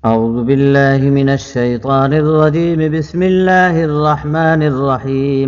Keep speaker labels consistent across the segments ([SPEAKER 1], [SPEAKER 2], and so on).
[SPEAKER 1] أعوذ بالله من الشيطان الرجيم. بسم الله الرحمن الرحيم.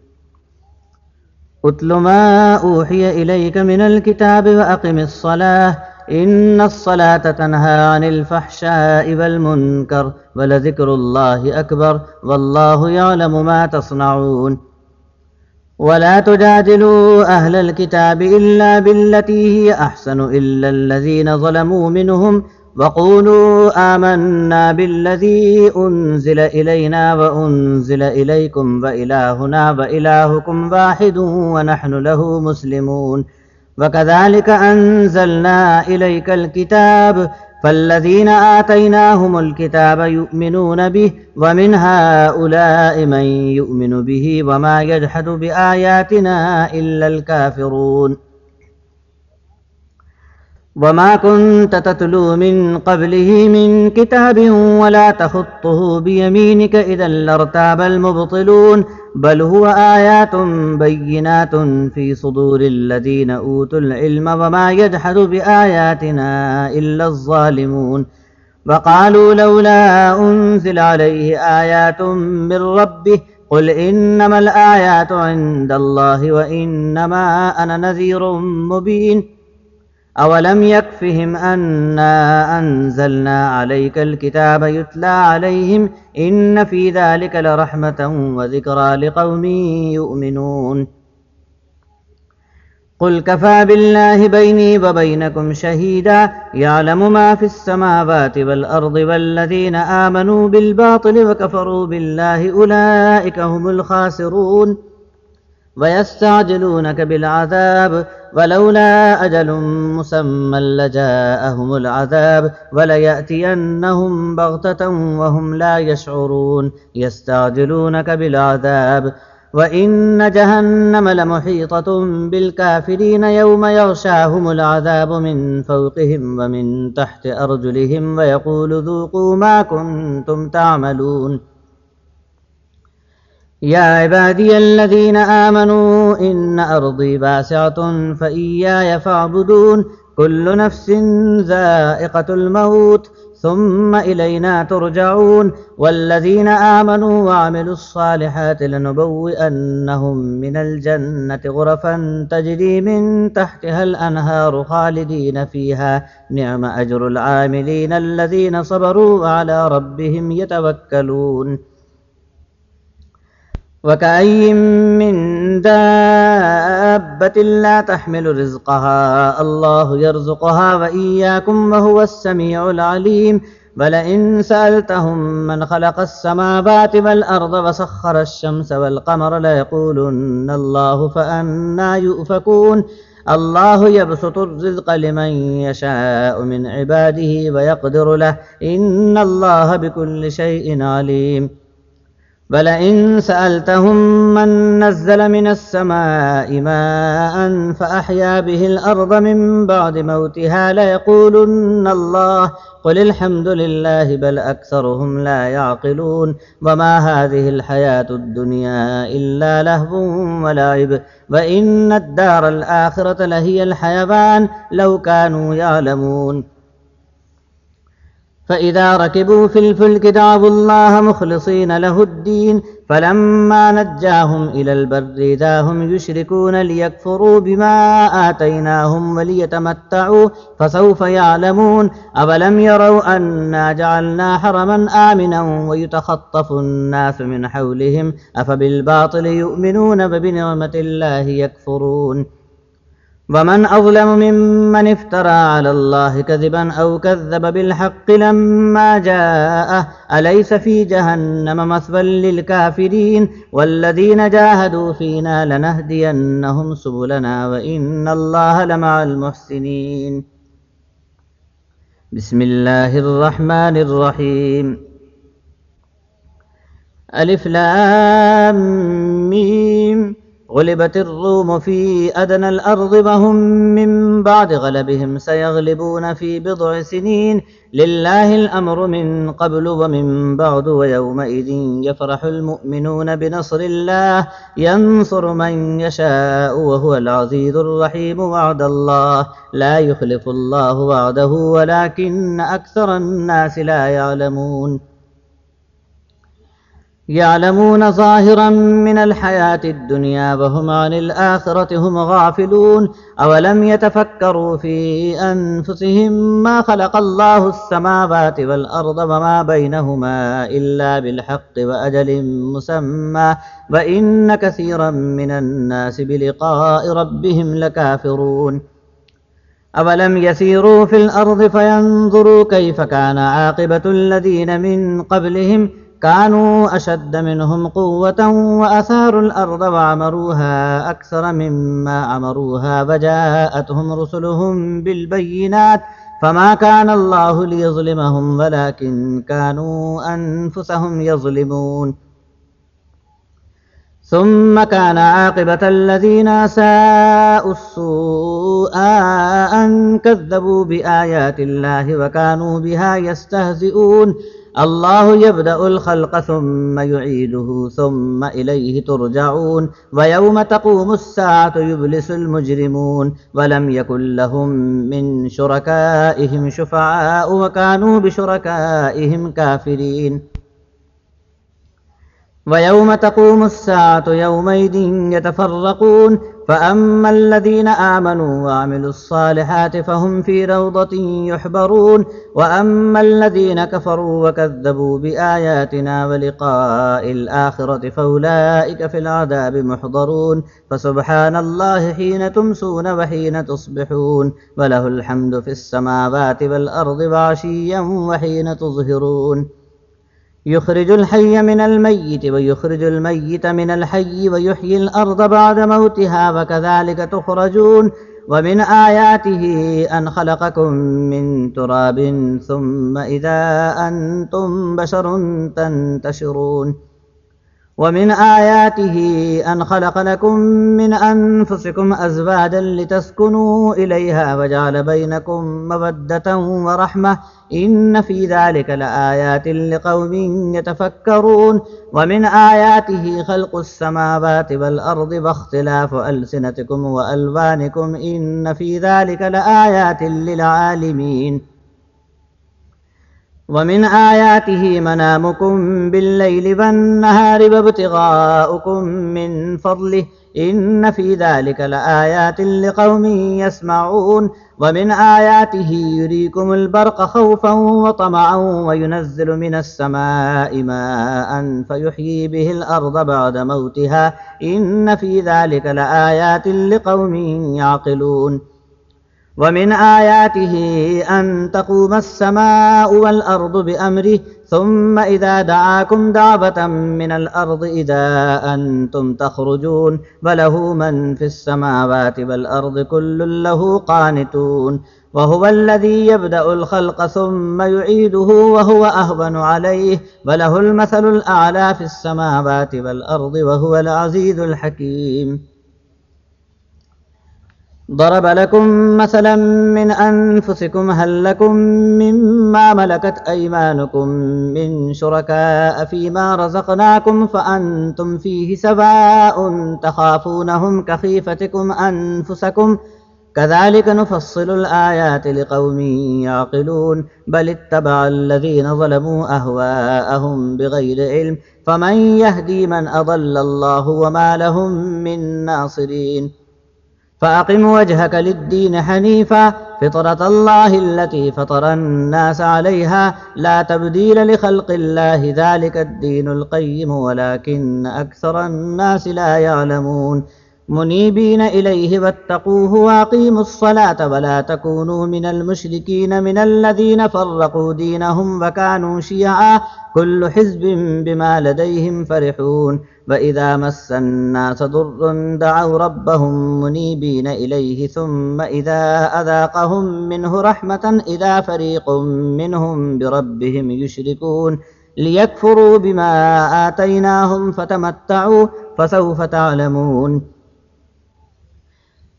[SPEAKER 1] أتل ما أوحي إليك من الكتاب وأقم الصلاة إن الصلاة تنهى عن الفحشاء والمنكر ولذكر الله أكبر والله يعلم ما تصنعون. ولا تجادلوا أهل الكتاب إلا بالتي هي أحسن إلا الذين ظلموا منهم وقولوا آمنا بالذي أنزل إلينا وأنزل إليكم وإلهنا وإلهكم واحد ونحن له مسلمون. وكذلك أنزلنا إليك الكتاب فالذين آتيناهم الكتاب يؤمنون به ومن هؤلاء من يؤمن به وما يجحد بآياتنا إلا الكافرون. وما كنت تتلو من قبله من كتاب ولا تخطه بيمينك إذا لارتاب المبطلون بل هو آيات بينات في صدور الذين أوتوا العلم وما يجحد بآياتنا إلا الظالمون. وقالوا لولا أنزل عليه آيات من ربه قل إنما الآيات عند الله وإنما أنا نذير مبين. أولم يكفهم أنا أنزلنا عليك الكتاب يتلى عليهم إن في ذلك لرحمة وذكرى لقوم يؤمنون. قل كفى بالله بيني وبينكم شهيدا يعلم ما في السماوات والأرض والذين آمنوا بالباطل وكفروا بالله أولئك هم الخاسرون. ويستعجلونك بالعذاب ولولا أجل مسمى لجاءهم العذاب وليأتينهم بغتة وهم لا يشعرون. يستعجلونك بالعذاب وإن جهنم لمحيطة بالكافرين يوم يغشاهم العذاب من فوقهم ومن تحت أرجلهم ويقول ذوقوا ما كنتم تعملون. يا عبادي الذين آمنوا إن أرضي واسعة فإياي فاعبدون. كل نفس ذائقة الموت ثم إلينا ترجعون. والذين آمنوا وعملوا الصالحات لنبوئنهم من الجنة غرفا تجري من تحتها الأنهار خالدين فيها نعم أجر العاملين الذين صبروا وعلى ربهم يتوكلون. وكأي من دابة لا تحمل رزقها الله يرزقها وإياكم وهو السميع العليم. ولئن سألتهم من خلق السماوات والأرض وسخر الشمس والقمر ليقولن الله فأنى يؤفكون. الله يبسط الرزق لمن يشاء من عباده ويقدر له إن الله بكل شيء عليم. ولئن سألتهم من نزل من السماء ماء فأحيا به الأرض من بعد موتها ليقولن الله قل الحمد لله بل أكثرهم لا يعقلون. وما هذه الحياة الدنيا إلا لهو ولعب وإن الدار الآخرة لهي الحيوان لو كانوا يعلمون. فإذا ركبوا في الفلك دعوا الله مخلصين له الدين فلما نجاهم إلى البر إذا هم يشركون ليكفروا بما آتيناهم وليتمتعوا فسوف يعلمون. أولم يروا أنا جعلنا حرما آمنا ويتخطف الناس من حولهم أفبالباطل يؤمنون وبنعمة الله يكفرون. ومن أظلم ممن افترى على الله كذبا أو كذب بالحق لما جاءه أليس في جهنم مثوى للكافرين. والذين جاهدوا فينا لنهدينهم سبلنا وإن الله لمع المحسنين. بسم الله الرحمن الرحيم. ألف لام ميم غلبت الروم في أدنى الأرض وهم من بعد غلبهم سيغلبون في بضع سنين لله الأمر من قبل ومن بعد ويومئذ يفرح المؤمنون بنصر الله ينصر من يشاء وهو العزيز الرحيم وعد الله لا يخلف الله وعده ولكن أكثر الناس لا يعلمون ظاهرا من الحياة الدنيا وهم عن الآخرة هم غافلون أولم يتفكروا في أنفسهم ما خلق الله السماوات والأرض وما بينهما إلا بالحق وأجل مسمى وإن كثيرا من الناس بلقاء ربهم لكافرون أولم يسيروا في الأرض فينظروا كيف كان عاقبة الذين من قبلهم كانوا أشد منهم قوة وأثاروا الأرض وعمروها أكثر مما عمروها وجاءتهم رسلهم بالبينات فما كان الله ليظلمهم ولكن كانوا أنفسهم يظلمون ثم كان عاقبة الذين أساءوا السوء أن كذبوا بآيات الله وكانوا بها يستهزئون الله يبدأ الخلق ثم يعيده ثم إليه ترجعون ويوم تقوم الساعة يبلس المجرمون ولم يكن لهم من شركائهم شفعاء وكانوا بشركائهم كافرين ويوم تقوم الساعة يومئذ يتفرقون فأما الذين آمنوا وعملوا الصالحات فهم في روضة يحبرون وأما الذين كفروا وكذبوا بآياتنا ولقاء الآخرة فأولئك في العذاب محضرون فسبحان الله حين تمسون وحين تصبحون وله الحمد في السماوات والأرض وعشيا وحين تظهرون يخرج الحي من الميت ويخرج الميت من الحي ويحيي الأرض بعد موتها وكذلك تخرجون ومن آياته أن خلقكم من تراب ثم إذا أنتم بشر تنتشرون ومن آياته أن خلق لكم من أنفسكم أزواجا لتسكنوا إليها وجعل بينكم مودة ورحمة إن في ذلك لآيات لقوم يتفكرون ومن آياته خلق السماوات والأرض واختلاف ألسنتكم وألوانكم إن في ذلك لآيات للعالمين ومن آياته منامكم بالليل والنهار وابتغاؤكم من فضله إن في ذلك لآيات لقوم يسمعون ومن آياته يريكم البرق خوفا وطمعا وينزل من السماء ماء فيحيي به الأرض بعد موتها إن في ذلك لآيات لقوم يعقلون ومن آياته أن تقوم السماء والأرض بأمره ثم إذا دعاكم دعوة من الأرض إذا أنتم تخرجون وله من في السماوات والأرض كل له قانتون وهو الذي يبدأ الخلق ثم يعيده وهو أهون عليه وله المثل الأعلى في السماوات والأرض وهو العزيز الحكيم ضرب لكم مثلا من أنفسكم هل لكم مما ملكت أيمانكم من شركاء فيما رزقناكم فأنتم فيه سواء تخافونهم كخيفتكم أنفسكم كذلك نفصل الآيات لقوم يعقلون بل اتبع الذين ظلموا أهواءهم بغير علم فمن يهدي من أضل الله وما لهم من ناصرين فأقم وجهك للدين حنيفا فطرة الله التي فطر الناس عليها لا تبديل لخلق الله ذلك الدين القيم ولكن أكثر الناس لا يعلمون منيبين إليه واتقوه وأقيموا الصلاة ولا تكونوا من المشركين من الذين فرقوا دينهم وكانوا شيعا كل حزب بما لديهم فرحون وإذا مس الناس ضر دعوا ربهم منيبين إليه ثم إذا أذاقهم منه رحمة إذا فريق منهم بربهم يشركون ليكفروا بما آتيناهم فتمتعوا فسوف تعلمون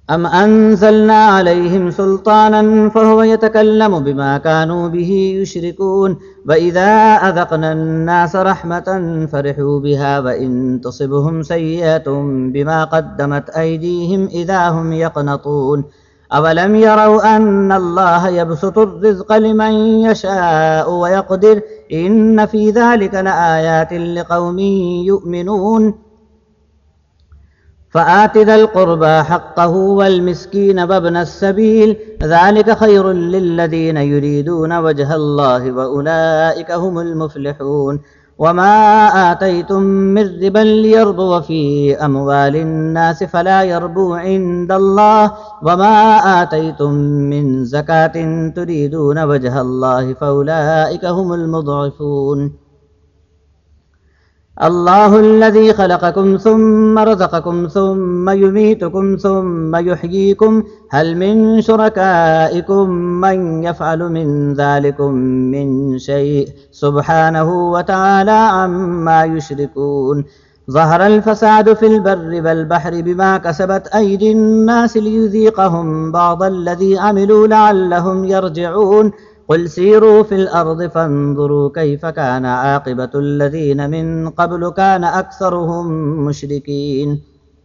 [SPEAKER 1] أم أنزلنا عليهم سلطانا فهو يتكلم بما كانوا به يشركون وإذا أذقنا الناس رحمة فرحوا بها وإن تصبهم سيئة بما قدمت أيديهم إذا هم يقنطون أولم يروا أن الله يبسط الرزق لمن يشاء ويقدر إن في ذلك لآيات لقوم يؤمنون فآت ذا القربى حقه والمسكين وابن السبيل ذلك خير للذين يريدون وجه الله وأولئك هم المفلحون وما آتيتم من ربا ليربو في أموال الناس فلا يربو عند الله وما آتيتم من زكاة تريدون وجه الله فأولئك هم المضعفون الله الذي خلقكم ثم رزقكم ثم يميتكم ثم يحييكم هل من شركائكم من يفعل من ذلكم من شيء سبحانه وتعالى عما يشركون ظهر الفساد في البر والبحر بما كسبت أيدي الناس ليذيقهم بعض الذي عملوا لعلهم يرجعون قل سيروا في الأرض فانظروا كيف كان عاقبة الذين من قبل كان أكثرهم مشركين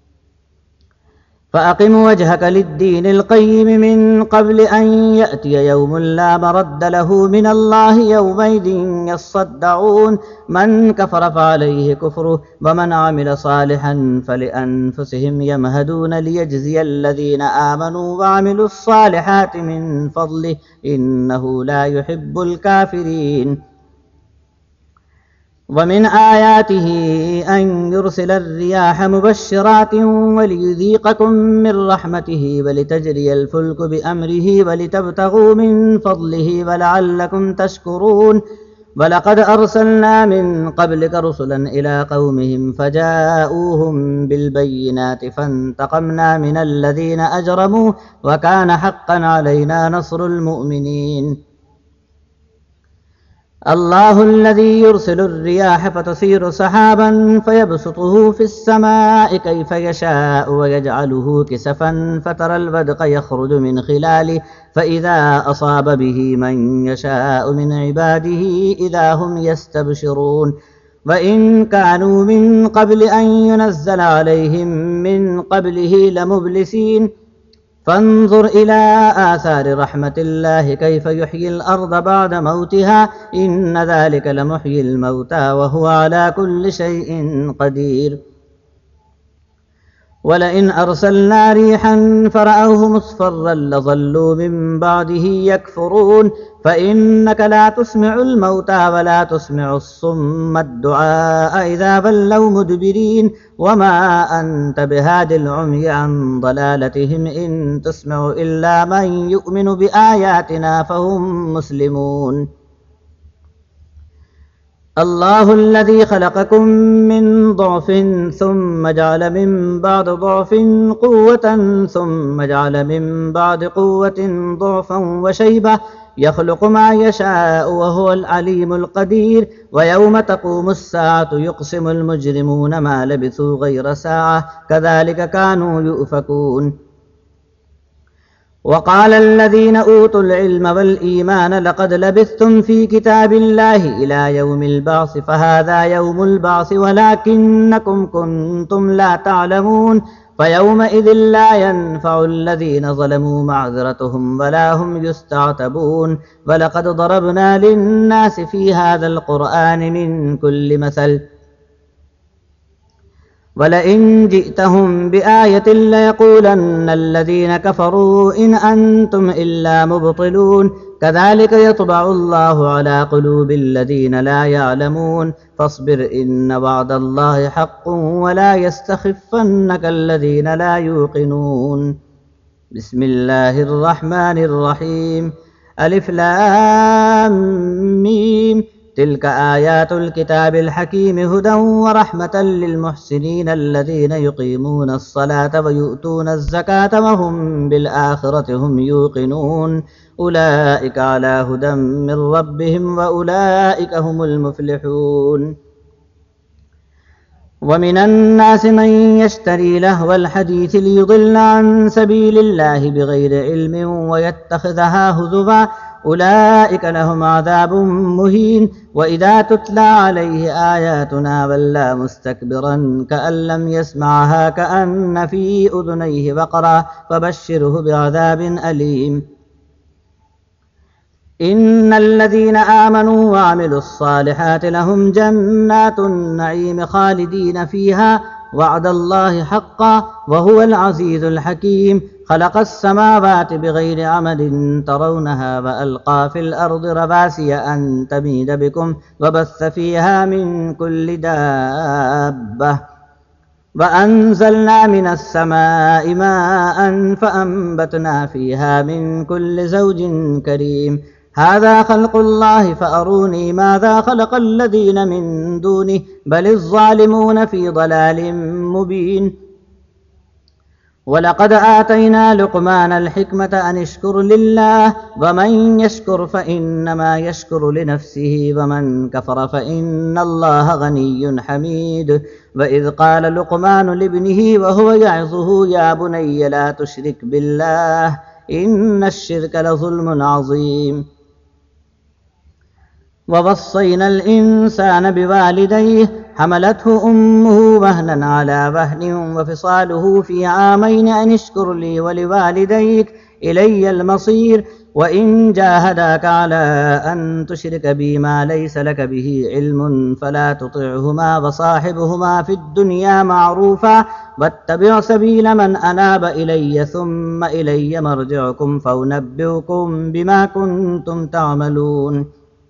[SPEAKER 1] فأقم وجهك للدين القيم من قبل أن يأتي يوم لا مرد له من الله يومئذ يصدعون من كفر فعليه كفره ومن عمل صالحا فلأنفسهم يمهدون ليجزي الذين آمنوا وعملوا الصالحات من فضله إنه لا يحب الكافرين ومن آياته أن يرسل الرياح مبشرات وليذيقكم من رحمته ولتجري الفلك بأمره ولتبتغوا من فضله ولعلكم تشكرون ولقد أرسلنا من قبلك رسلا إلى قومهم فجاءوهم بالبينات فانتقمنا من الذين أجرموا وكان حقا علينا نصر المؤمنين الله الذي يرسل الرياح فتثير سحابا فيبسطه في السماء كيف يشاء ويجعله كسفا فترى الودق يخرج من خلاله فإذا أصاب به من يشاء من عباده إذا هم يستبشرون وإن كانوا من قبل أن ينزل عليهم من قبله لمبلسين فانظر إلى آثار رحمة الله كيف يحيي الأرض بعد موتها إن ذلك لمحيي الموتى وهو على كل شيء قدير ولئن أرسلنا ريحا فرأوه مصفرا لظلوا من بعده يكفرون فإنك لا تسمع الموتى ولا تسمع الصم الدعاء إذا ولوا مدبرين وما أنت بهاد العمي عن ضلالتهم إن تسمع إلا من يؤمن بآياتنا فهم مسلمون الله الذي خلقكم من ضعف ثم جعل من بعد ضعف قوة ثم جعل من بعد قوة ضعفا وشيبة يخلق ما يشاء وهو العليم القدير ويوم تقوم الساعة يقسم المجرمون ما لبثوا غير ساعة كذلك كانوا يؤفكون وقال الذين أوتوا العلم والإيمان لقد لبثتم في كتاب الله إلى يوم البعث فهذا يوم البعث ولكنكم كنتم لا تعلمون فيومئذ لا ينفع الذين ظلموا معذرتهم ولا هم يستعتبون ولقد ضربنا للناس في هذا القرآن من كل مثل ولئن جئتهم بآية ليقولن الذين كفروا إن أنتم إلا مبطلون كذلك يطبع الله على قلوب الذين لا يعلمون فاصبر إن وعد الله حق ولا يستخفنك الذين لا يوقنون بسم الله الرحمن الرحيم ألف لام ميم تلك آيات الكتاب الحكيم هدى ورحمة للمحسنين الذين يقيمون الصلاة ويؤتون الزكاة وهم بالآخرة هم يوقنون أولئك على هدى من ربهم وأولئك هم المفلحون ومن الناس من يشتري لهو الحديث ليضل عن سبيل الله بغير علم ويتخذها هزوا أولئك لهم عذاب مهين وإذا تتلى عليه آياتنا ولى مستكبرا كأن لم يسمعها كأن في أذنيه وقرا فبشره بعذاب أليم إن الذين آمنوا وعملوا الصالحات لهم جنات النعيم خالدين فيها وعد الله حقا وهو العزيز الحكيم خلق السماوات بغير عمد ترونها وألقى في الأرض رواسي أن تميد بكم وبث فيها من كل دابة وأنزلنا من السماء ماء فأنبتنا فيها من كل زوج كريم هذا خلق الله فأروني ماذا خلق الذين من دونه بل الظالمون في ضلال مبين ولقد آتينا لقمان الحكمة أن اشكر لله ومن يشكر فإنما يشكر لنفسه ومن كفر فإن الله غني حميد وإذ قال لقمان لابنه وهو يعظه يا بني لا تشرك بالله إن الشرك لظلم عظيم ووصينا الإنسان بوالديه حملته أمه وهنا على وهن وفصاله في عامين أن اشكر لي ولوالديك إلي المصير وإن جاهداك على أن تشرك بي ما ليس لك به علم فلا تطعهما وصاحبهما في الدنيا معروفا واتبع سبيل من أناب إلي ثم إلي مرجعكم فأنبئكم بما كنتم تعملون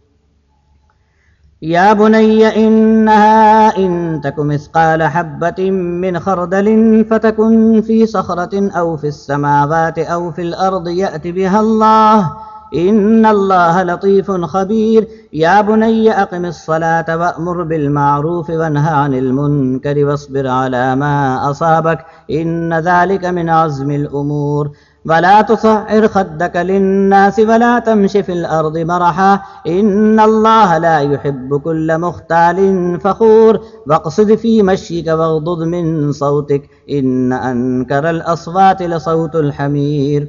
[SPEAKER 1] يا بني إنها إن تك مثقال حبة من خردل فتكن في صخرة أو في السماوات أو في الأرض يأت بها الله إن الله لطيف خبير يا بني أقم الصلاة وأمر بالمعروف وانه عن المنكر واصبر على ما أصابك إن ذلك من عزم الأمور ولا تصعر خدك للناس ولا تمش في الأرض مرحا إن الله لا يحب كل مختال فخور واقصد في مشيك واغضض من صوتك إن أنكر الأصوات لصوت الحمير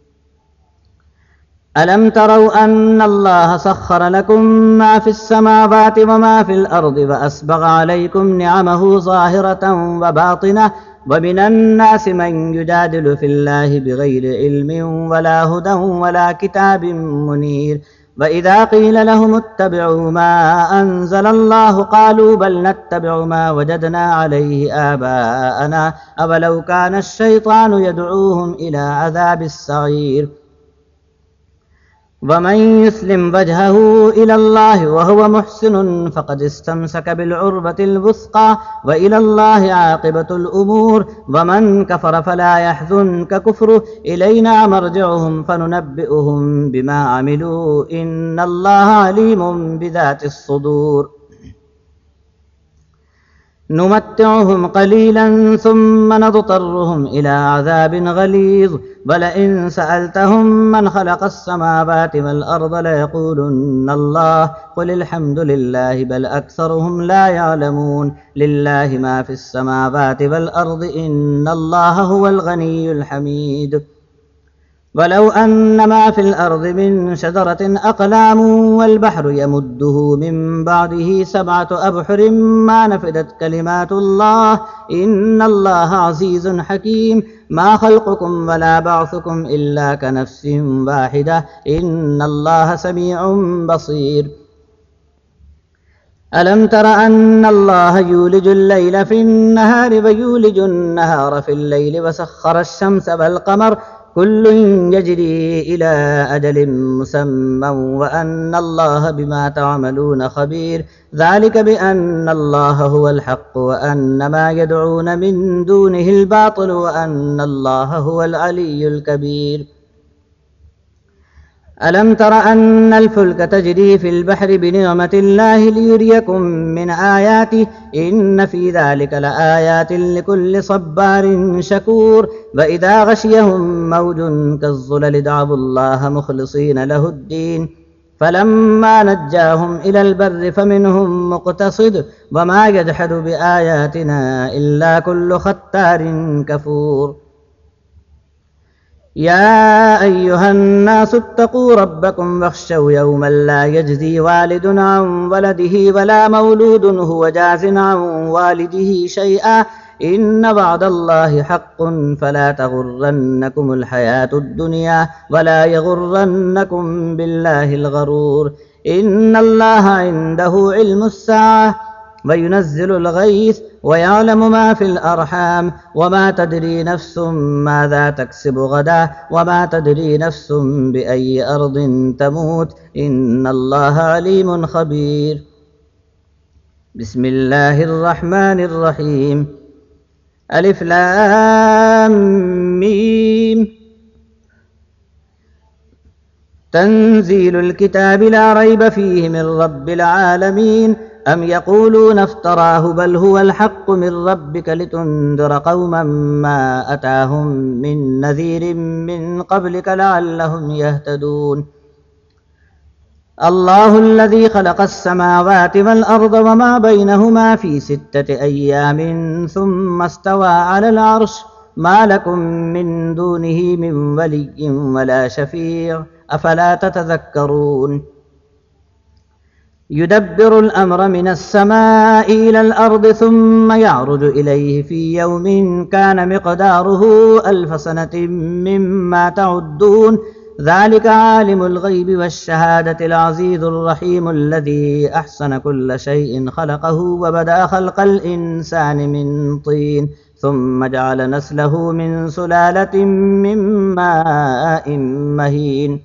[SPEAKER 1] ألم تروا أن الله سخر لكم ما في السماوات وما في الأرض وأسبغ عليكم نعمه ظاهرة وباطنة ومن الناس من يجادل في الله بغير علم ولا هدى ولا كتاب منير وإذا قيل لهم اتبعوا ما أنزل الله قالوا بل نتبع ما وجدنا عليه آباءنا أولو كان الشيطان يدعوهم إلى عذاب السعير ومن يسلم وجهه إلى الله وهو محسن فقد استمسك بالعروة الوثقى وإلى الله عاقبة الأمور ومن كفر فلا يحزنك كفره إلينا مرجعهم فننبئهم بما عملوا إن الله عليم بذات الصدور نمتعهم قليلا ثم نضطرهم إلى عذاب غليظ ولئن سألتهم من خلق السماوات والأرض ليقولن الله قل الحمد لله بل أكثرهم لا يعلمون لله ما في السماوات والأرض إن الله هو الغني الحميد ولو أن ما في الأرض من شجرة أقلام والبحر يمده من بعده 7 أبحر ما نفدت كلمات الله إن الله عزيز حكيم ما خلقكم ولا بعثكم إلا كنفس واحدة إن الله سميع بصير ألم تر أن الله يولج الليل في النهار ويولج النهار في الليل وسخر الشمس والقمر كل يجري إلى أجل مسمى وأن الله بما تعملون خبير ذلك بأن الله هو الحق وأن ما يدعون من دونه الباطل وأن الله هو العلي الكبير ألم تر أن الفلك تجري في البحر بنعمة الله ليريكم من آياته إن في ذلك لآيات لكل صبار شكور وإذا غشيهم موج كالظلل دعوا الله مخلصين له الدين فلما نجاهم إلى البر فمنهم مقتصد وما يجحد بآياتنا إلا كل ختار كفور يا أيها الناس اتقوا ربكم واخشوا يوما لا يجزي والد عن ولده ولا مولود هو جاز عن والده شيئا إن وعد الله حق فلا تغرنكم الحياة الدنيا ولا يغرنكم بالله الغرور إن الله عنده علم الساعة وينزل الغيث ويعلم ما في الأرحام وما تدري نفس ماذا تكسب غدا وما تدري نفس بأي أرض تموت إن الله عليم خبير بسم الله الرحمن الرحيم ألف لام ميم تنزيل الكتاب لا ريب فيه من رب العالمين أم يقولون افتراه بل هو الحق من ربك لتنذر قوما ما أتاهم من نذير من قبلك لعلهم يهتدون الله الذي خلق السماوات والأرض وما بينهما في 6 أيام ثم استوى على العرش ما لكم من دونه من ولي ولا شفيع أفلا تتذكرون يدبر الأمر من السماء إلى الأرض ثم يعرج إليه في يوم كان مقداره 1000 سنة مما تعدون ذلك عالم الغيب والشهادة العزيز الرحيم الذي أحسن كل شيء خلقه وبدأ خلق الإنسان من طين ثم جعل نسله من سلالة من ماء مهين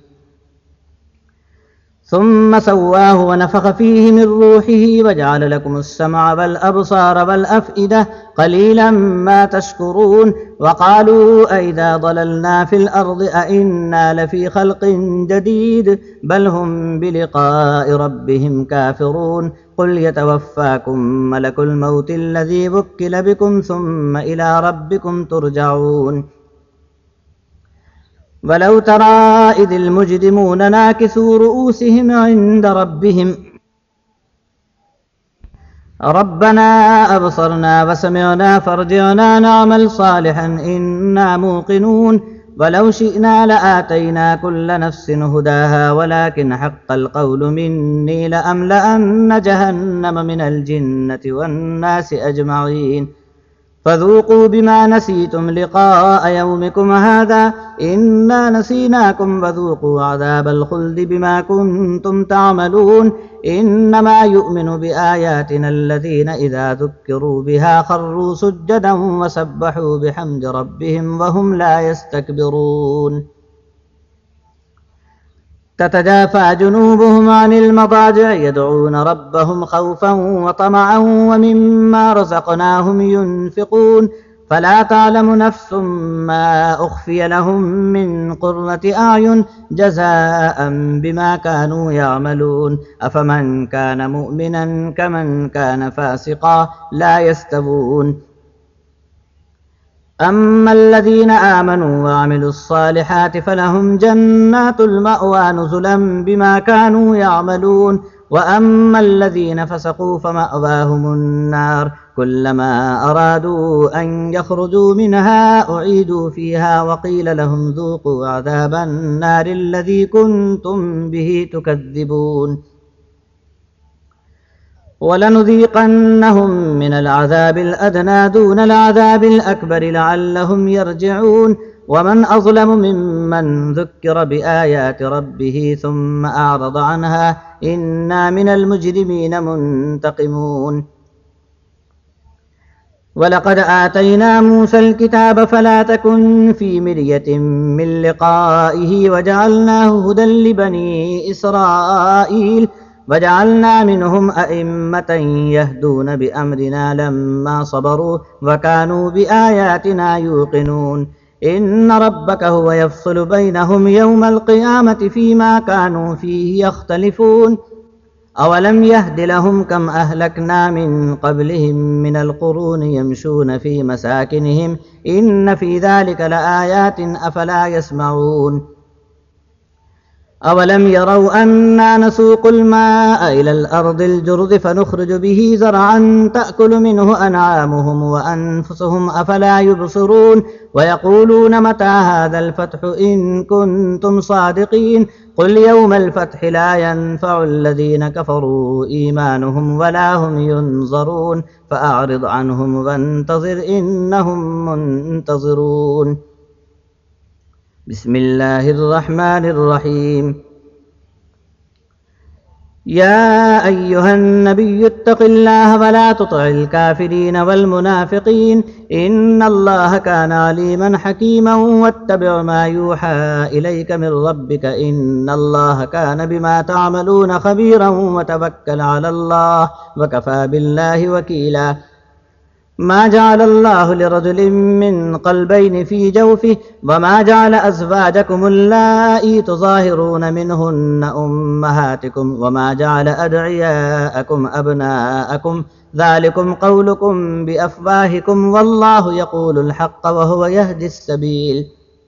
[SPEAKER 1] ثم سواه ونفخ فيه من روحه وجعل لكم السمع والأبصار والأفئدة قليلا ما تشكرون وقالوا أئذا ضللنا في الأرض أئنا لفي خلق جديد بل هم بلقاء ربهم كافرون قل يتوفاكم ملك الموت الذي وكل بكم ثم إلى ربكم ترجعون ولو ترى إذ المجرمون ناكثوا رؤوسهم عند ربهم ربنا أبصرنا وسمعنا فارجعنا نعمل صالحا إنا موقنون ولو شئنا لآتينا كل نفس هداها ولكن حق القول مني لأملأن جهنم من الجنة والناس أجمعين فذوقوا بما نسيتم لقاء يومكم هذا إنا نسيناكم وذوقوا عذاب الخلد بما كنتم تعملون إنما يؤمن بآياتنا الذين إذا ذكروا بها خروا سجدا وسبحوا بحمد ربهم وهم لا يستكبرون تتجافى جنوبهم عن المضاجع يدعون ربهم خوفا وطمعا ومما رزقناهم ينفقون فلا تعلم نفس ما أخفي لهم من قرة أعين جزاء بما كانوا يعملون أفمن كان مؤمنا كمن كان فاسقا لا يستوون أما الذين آمنوا وعملوا الصالحات فلهم جنات المأوى نزلا بما كانوا يعملون وأما الذين فسقوا فمأواهم النار كلما أرادوا أن يخرجوا منها أعيدوا فيها وقيل لهم ذوقوا عذاب النار الذي كنتم به تكذبون ولنذيقنهم من العذاب الأدنى دون العذاب الأكبر لعلهم يرجعون ومن أظلم ممن ذكر بآيات ربه ثم أعرض عنها إنا من المجرمين منتقمون ولقد آتينا موسى الكتاب فلا تكن في مرية من لقائه وجعلناه هدى لبني إسرائيل وجعلنا منهم أئمة يهدون بأمرنا لما صبروا وكانوا بآياتنا يوقنون إن ربك هو يفصل بينهم يوم القيامة فيما كانوا فيه يختلفون أولم يهد لهم كم أهلكنا من قبلهم من القرون يمشون في مساكنهم إن في ذلك لآيات أفلا يسمعون أولم يروا أنا نسوق الماء إلى الأرض الجرز فنخرج به زرعا تأكل منه أنعامهم وأنفسهم أفلا يبصرون ويقولون متى هذا الفتح إن كنتم صادقين قل يوم الفتح لا ينفع الذين كفروا إيمانهم ولا هم ينظرون فأعرض عنهم وانتظر إنهم منتظرون. بسم الله الرحمن الرحيم. يا أيها النبي اتق الله ولا تطع الكافرين والمنافقين إن الله كان عليما حكيما واتبع ما يوحى إليك من ربك إن الله كان بما تعملون خبيرا وتوكل على الله وكفى بالله وكيلا. ما جعل الله لرجل من قلبين في جوفه وما جعل أزواجكم اللائي تظاهرون منهن أمهاتكم وما جعل أدعياءكم أبناءكم ذلكم قولكم بأفواهكم والله يقول الحق وهو يهدي السبيل.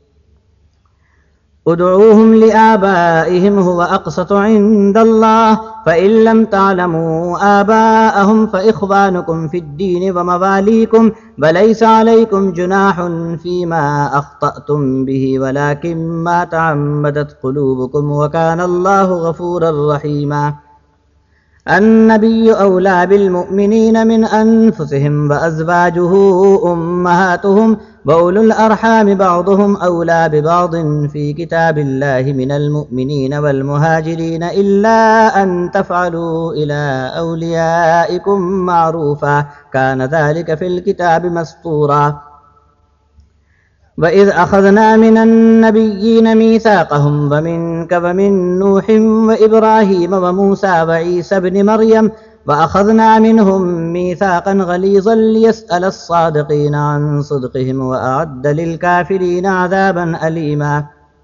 [SPEAKER 1] ادعوهم لآبائهم هو أقسط عند الله فإن لم تعلموا آباءهم فإخوانكم في الدين ومواليكم وليس عليكم جناح فيما أخطأتم به ولكن ما تعمدت قلوبكم وكان الله غفورا رحيما. النبي أولى بالمؤمنين من أنفسهم وأزواجه أمهاتهم وأولو الأرحام بعضهم أولى ببعض في كتاب الله من المؤمنين والمهاجرين إلا أن تفعلوا إلى أوليائكم معروفا كان ذلك في الكتاب مسطورا. وإذ أخذنا من النبيين ميثاقهم ومنك ومن نوح وإبراهيم وموسى وعيسى بن مريم وأخذنا منهم ميثاقا غليظا ليسأل الصادقين عن صدقهم وأعد للكافرين عذابا أليما.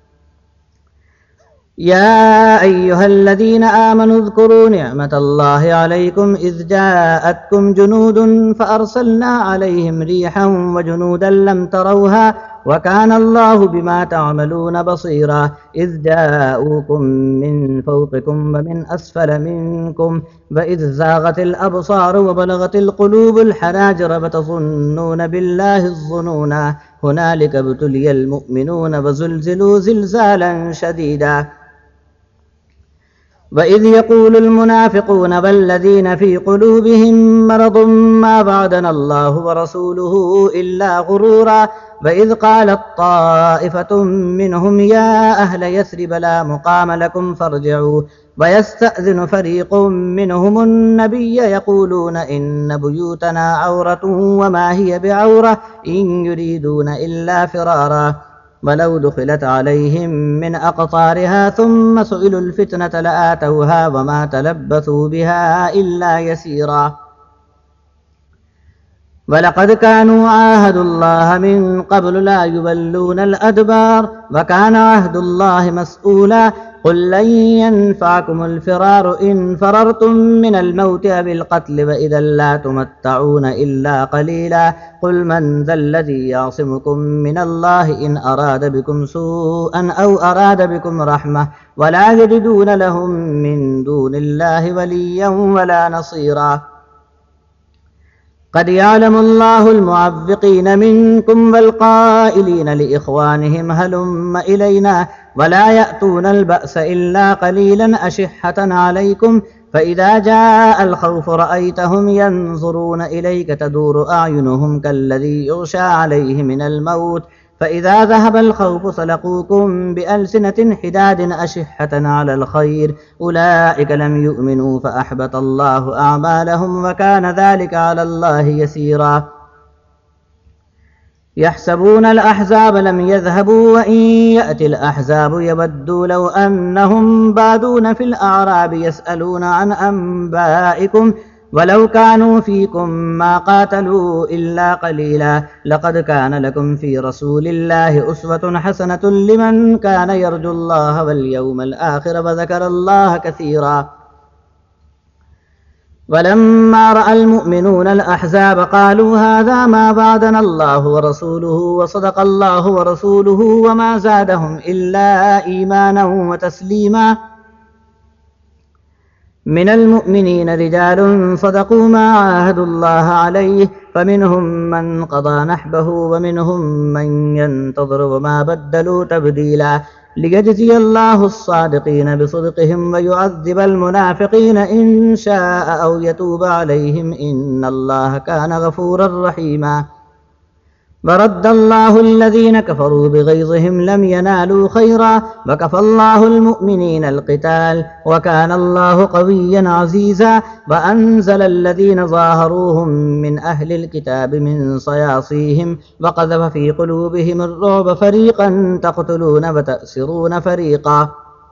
[SPEAKER 1] يا أيها الذين آمنوا اذكروا نعمة الله عليكم إذ جاءتكم جنود فأرسلنا عليهم ريحا وجنودا لم تروها وكان الله بما تعملون بصيرا. إذ جاءوكم من فوقكم ومن أسفل منكم وإذ زاغت الأبصار وبلغت القلوب الحناجر وتظنون بالله الظنونا هنالك ابتلي المؤمنون وزلزلوا زلزالا شديدا. وإذ يقول المنافقون والذين في قلوبهم مرض ما وعدنا الله ورسوله إلا غرورا. وإذ قالت طائفة منهم يا أهل يثرب لا مقام لكم فارجعوا ويستأذن فريق منهم النبي يقولون إن بيوتنا عورة وما هي بعورة إن يريدون إلا فرارا. ولو دخلت عليهم من أقطارها ثم سئلوا الفتنة لآتوها وما تلبثوا بها إلا يسيرا. ولقد كانوا عاهدوا الله من قبل لا يولون الأدبار وكان عهد الله مسؤولا. قل لن ينفعكم الفرار إن فررتم من الموت أو القتل وإذا لا تمتعون إلا قليلا. قل من ذا الذي يعصمكم من الله إن أراد بكم سوءا أو أراد بكم رحمة ولا يجدون لهم من دون الله وليا ولا نصيرا. قد يعلم الله المعوقين منكم والقائلين لإخوانهم هلم إلينا ولا يأتون البأس إلا قليلا أشحة عليكم فإذا جاء الخوف رأيتهم ينظرون إليك تدور أعينهم كالذي يغشى عليه من الموت فإذا ذهب الخوف سلقوكم بألسنة حداد أشحة على الخير أولئك لم يؤمنوا فأحبط الله أعمالهم وكان ذلك على الله يسيرا. يحسبون الأحزاب لم يذهبوا وإن يأتي الأحزاب يودوا لو أنهم بادون في الأعراب يسألون عن أنبائكم ولو كانوا فيكم ما قاتلوا إلا قليلا. لقد كان لكم في رسول الله أسوة حسنة لمن كان يرجو الله واليوم الآخر وذكر الله كثيرا. ولما رأى المؤمنون الأحزاب قالوا هذا ما بعدنا الله ورسوله وصدق الله ورسوله وما زادهم إلا إيمانا وتسليما. من المؤمنين رجال صدقوا ما عاهدوا الله عليه فمنهم من قضى نحبه ومنهم من ينتظر وما بدلوا تبديلا ليجزي الله الصادقين بصدقهم ويعذب المنافقين إن شاء أو يتوب عليهم إن الله كان غفورا رحيما. ورد الله الذين كفروا بغيظهم لم ينالوا خيرا وكفى الله المؤمنين القتال وكان الله قويا عزيزا. وأنزل الذين ظاهروهم من أهل الكتاب من صياصيهم وقذف في قلوبهم الرعب فريقا تقتلون وتأسرون فريقا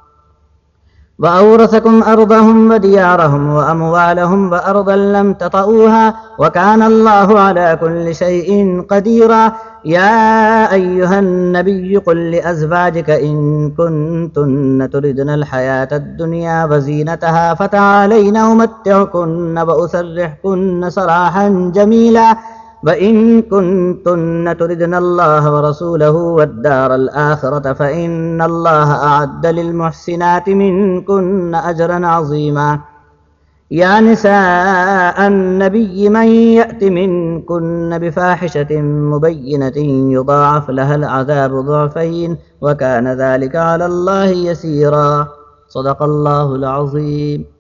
[SPEAKER 1] وأورثكم أرضهم وديارهم وأموالهم وأرضا لم تطئوها وكان الله على كل شيء قديرا. يا أيها النبي قل لأزواجك إن كنتن تردن الحياة الدنيا وزينتها فتعالين أمتعكن وأسرحكن سراحا جميلا وإن كنتن تردن الله ورسوله والدار الآخرة فإن الله أعد للمحسنات منكن أجرا عظيما. يا نساء النبي من يأت منكن بفاحشة مبينة يضاعف لها العذاب ضعفين وكان ذلك على الله يسيرا. صدق الله العظيم.